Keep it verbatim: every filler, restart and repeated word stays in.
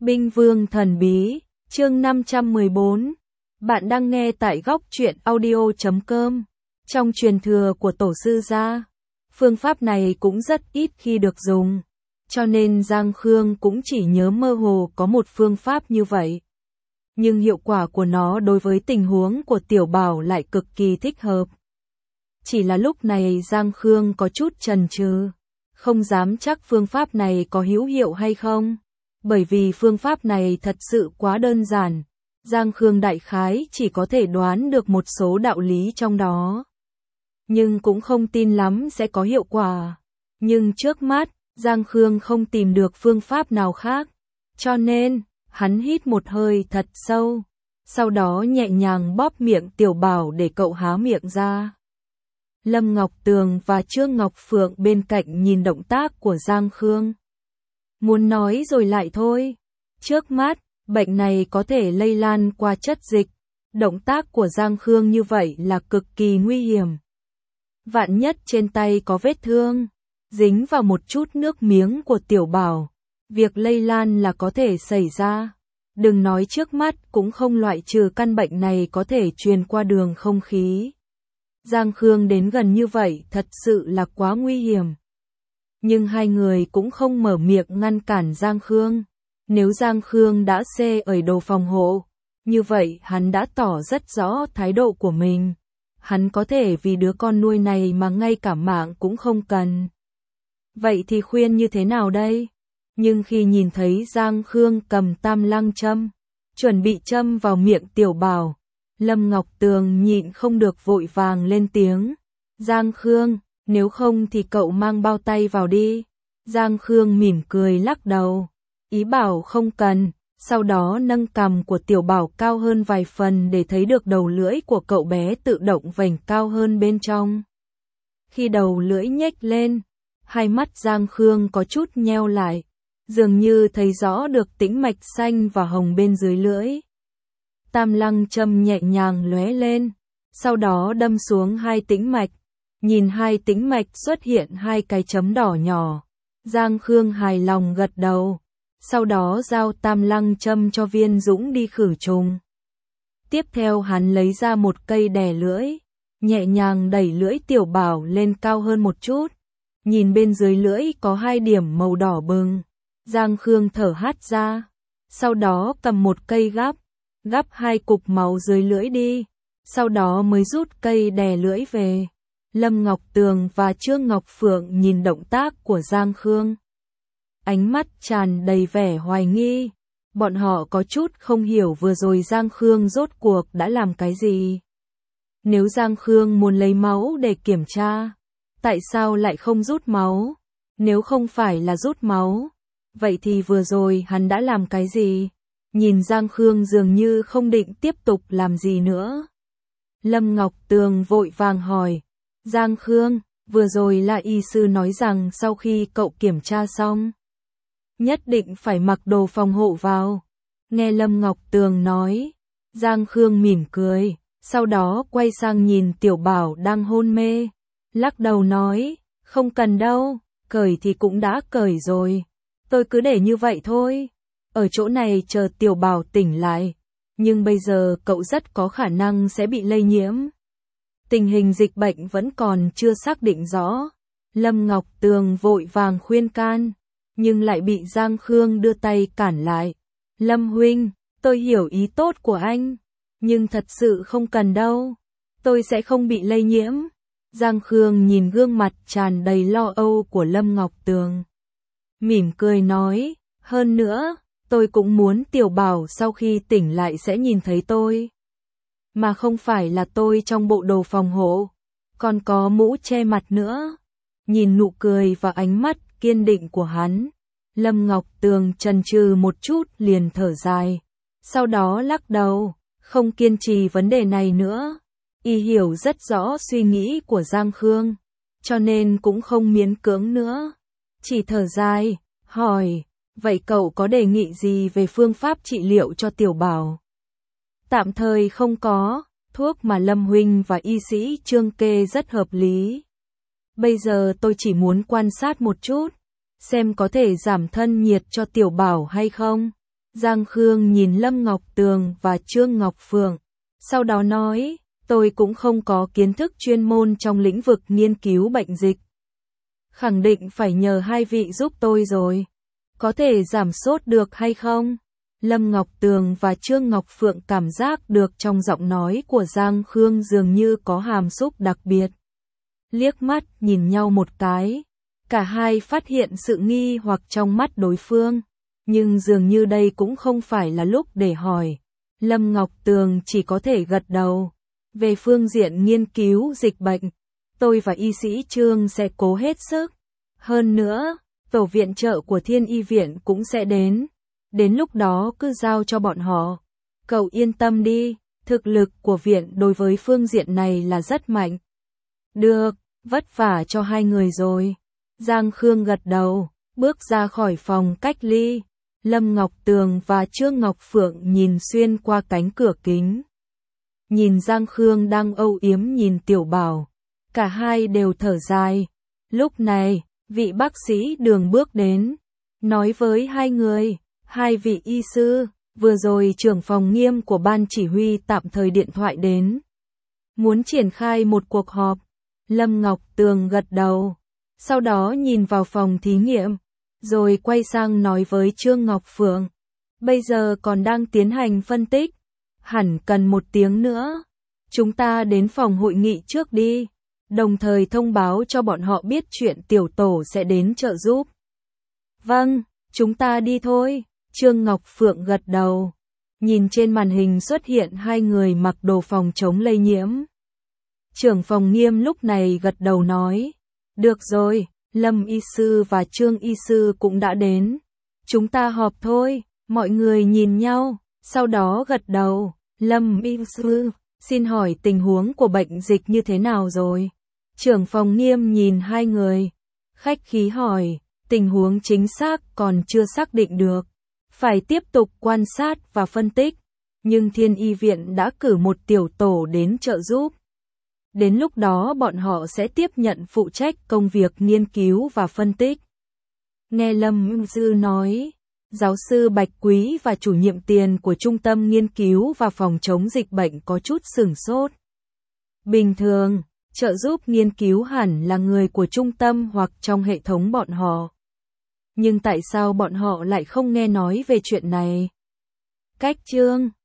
Binh Vương Thần Bí, chương năm trăm mười bốn. Bạn đang nghe tại góc truyện audio chấm com. Trong truyền thừa của tổ sư gia, phương pháp này cũng rất ít khi được dùng, cho nên Giang Khương cũng chỉ nhớ mơ hồ có một phương pháp như vậy. Nhưng hiệu quả của nó đối với tình huống của Tiểu Bảo lại cực kỳ thích hợp. Chỉ là lúc này Giang Khương có chút chần chừ, không dám chắc phương pháp này có hữu hiệu hay không. Bởi vì phương pháp này thật sự quá đơn giản, Giang Khương đại khái chỉ có thể đoán được một số đạo lý trong đó. Nhưng cũng không tin lắm sẽ có hiệu quả. Nhưng trước mắt, Giang Khương không tìm được phương pháp nào khác. Cho nên, hắn hít một hơi thật sâu. Sau đó nhẹ nhàng bóp miệng Tiểu Bảo để cậu há miệng ra. Lâm Ngọc Tường và Trương Ngọc Phượng bên cạnh nhìn động tác của Giang Khương. Muốn nói rồi lại thôi. Trước mắt, bệnh này có thể lây lan qua chất dịch. Động tác của Giang Khương như vậy là cực kỳ nguy hiểm. Vạn nhất trên tay có vết thương, dính vào một chút nước miếng của Tiểu Bảo, việc lây lan là có thể xảy ra. Đừng nói trước mắt cũng không loại trừ căn bệnh này có thể truyền qua đường không khí. Giang Khương đến gần như vậy thật sự là quá nguy hiểm. Nhưng hai người cũng không mở miệng ngăn cản Giang Khương. Nếu Giang Khương đã xê ở đồ phòng hộ, như vậy hắn đã tỏ rất rõ thái độ của mình. Hắn có thể vì đứa con nuôi này mà ngay cả mạng cũng không cần. Vậy thì khuyên như thế nào đây? Nhưng khi nhìn thấy Giang Khương cầm tam lăng châm, chuẩn bị châm vào miệng Tiểu Bảo, Lâm Ngọc Tường nhịn không được vội vàng lên tiếng. Giang Khương, nếu không thì cậu mang bao tay vào đi. Giang Khương mỉm cười lắc đầu, ý bảo không cần, sau đó nâng cằm của Tiểu Bảo cao hơn vài phần để thấy được đầu lưỡi của cậu bé tự động vành cao hơn bên trong. Khi đầu lưỡi nhếch lên, hai mắt Giang Khương có chút nheo lại, dường như thấy rõ được tĩnh mạch xanh và hồng bên dưới lưỡi. Tam lăng châm nhẹ nhàng lóe lên, sau đó đâm xuống hai tĩnh mạch. Nhìn hai tĩnh mạch xuất hiện hai cái chấm đỏ nhỏ, Giang Khương hài lòng gật đầu, sau đó giao tam lăng châm cho Viên Dũng đi khử trùng. Tiếp theo hắn lấy ra một cây đè lưỡi, nhẹ nhàng đẩy lưỡi Tiểu Bảo lên cao hơn một chút. Nhìn bên dưới lưỡi có hai điểm màu đỏ bừng, Giang Khương thở hắt ra, sau đó cầm một cây gắp, gắp hai cục máu dưới lưỡi đi, sau đó mới rút cây đè lưỡi về. Lâm Ngọc Tường và Trương Ngọc Phượng nhìn động tác của Giang Khương, ánh mắt tràn đầy vẻ hoài nghi. Bọn họ có chút không hiểu vừa rồi Giang Khương rốt cuộc đã làm cái gì. Nếu Giang Khương muốn lấy máu để kiểm tra, tại sao lại không rút máu? Nếu không phải là rút máu, vậy thì vừa rồi hắn đã làm cái gì? Nhìn Giang Khương dường như không định tiếp tục làm gì nữa. Lâm Ngọc Tường vội vàng hỏi. Giang Khương, vừa rồi là y sư nói rằng sau khi cậu kiểm tra xong, nhất định phải mặc đồ phòng hộ vào. Nghe Lâm Ngọc Tường nói, Giang Khương mỉm cười, sau đó quay sang nhìn Tiểu Bảo đang hôn mê, lắc đầu nói, không cần đâu, cởi thì cũng đã cởi rồi, tôi cứ để như vậy thôi, ở chỗ này chờ Tiểu Bảo tỉnh lại, nhưng bây giờ cậu rất có khả năng sẽ bị lây nhiễm. Tình hình dịch bệnh vẫn còn chưa xác định rõ. Lâm Ngọc Tường vội vàng khuyên can, nhưng lại bị Giang Khương đưa tay cản lại. Lâm huynh, tôi hiểu ý tốt của anh, nhưng thật sự không cần đâu. Tôi sẽ không bị lây nhiễm. Giang Khương nhìn gương mặt tràn đầy lo âu của Lâm Ngọc Tường, mỉm cười nói, hơn nữa, tôi cũng muốn Tiểu Bảo sau khi tỉnh lại sẽ nhìn thấy tôi. Mà không phải là tôi trong bộ đồ phòng hộ, còn có mũ che mặt nữa. Nhìn nụ cười và ánh mắt kiên định của hắn, Lâm Ngọc Tường chần chừ một chút liền thở dài, sau đó lắc đầu, không kiên trì vấn đề này nữa. Y hiểu rất rõ suy nghĩ của Giang Khương, cho nên cũng không miễn cưỡng nữa. Chỉ thở dài, hỏi, vậy cậu có đề nghị gì về phương pháp trị liệu cho Tiểu Bảo? Tạm thời không có, thuốc mà Lâm huynh và y sĩ Trương kê rất hợp lý. Bây giờ tôi chỉ muốn quan sát một chút, xem có thể giảm thân nhiệt cho Tiểu Bảo hay không. Giang Khương nhìn Lâm Ngọc Tường và Trương Ngọc Phượng, sau đó nói, tôi cũng không có kiến thức chuyên môn trong lĩnh vực nghiên cứu bệnh dịch. Khẳng định phải nhờ hai vị giúp tôi rồi. Có thể giảm sốt được hay không? Lâm Ngọc Tường và Trương Ngọc Phượng cảm giác được trong giọng nói của Giang Khương dường như có hàm xúc đặc biệt. Liếc mắt nhìn nhau một cái, cả hai phát hiện sự nghi hoặc trong mắt đối phương, nhưng dường như đây cũng không phải là lúc để hỏi. Lâm Ngọc Tường chỉ có thể gật đầu. Về phương diện nghiên cứu dịch bệnh, tôi và y sĩ Trương sẽ cố hết sức. Hơn nữa, tổ viện trợ của Thiên Y Viện cũng sẽ đến. Đến lúc đó cứ giao cho bọn họ. Cậu yên tâm đi, thực lực của viện đối với phương diện này là rất mạnh. Được, vất vả cho hai người rồi. Giang Khương gật đầu, bước ra khỏi phòng cách ly. Lâm Ngọc Tường và Trương Ngọc Phượng nhìn xuyên qua cánh cửa kính. Nhìn Giang Khương đang âu yếm nhìn Tiểu Bảo. Cả hai đều thở dài. Lúc này, vị bác sĩ Đường bước đến. Nói với hai người, hai vị y sư, vừa rồi trưởng phòng Nghiêm của ban chỉ huy tạm thời điện thoại đến. Muốn triển khai một cuộc họp. Lâm Ngọc Tường gật đầu. Sau đó nhìn vào phòng thí nghiệm. Rồi quay sang nói với Trương Ngọc Phượng. Bây giờ còn đang tiến hành phân tích. Hẳn cần một tiếng nữa. Chúng ta đến phòng hội nghị trước đi. Đồng thời thông báo cho bọn họ biết chuyện tiểu tổ sẽ đến trợ giúp. Vâng, chúng ta đi thôi. Trương Ngọc Phượng gật đầu. Nhìn trên màn hình xuất hiện hai người mặc đồ phòng chống lây nhiễm. Trưởng phòng Nghiêm lúc này gật đầu nói. Được rồi, Lâm y sư và Trương y sư cũng đã đến. Chúng ta họp thôi. Mọi người nhìn nhau, sau đó gật đầu. Lâm y sư, xin hỏi tình huống của bệnh dịch như thế nào rồi? Trưởng phòng Nghiêm nhìn hai người. Khách khí hỏi, tình huống chính xác còn chưa xác định được. Phải tiếp tục quan sát và phân tích. Nhưng Thiên Y Viện đã cử một tiểu tổ đến trợ giúp. Đến lúc đó bọn họ sẽ tiếp nhận phụ trách công việc nghiên cứu và phân tích. Nghe Lâm Dư nói, giáo sư Bạch Quý và chủ nhiệm tiền của Trung tâm Nghiên cứu và Phòng chống dịch bệnh có chút sửng sốt. Bình thường, trợ giúp nghiên cứu hẳn là người của trung tâm hoặc trong hệ thống bọn họ. Nhưng tại sao bọn họ lại không nghe nói về chuyện này? Cách chương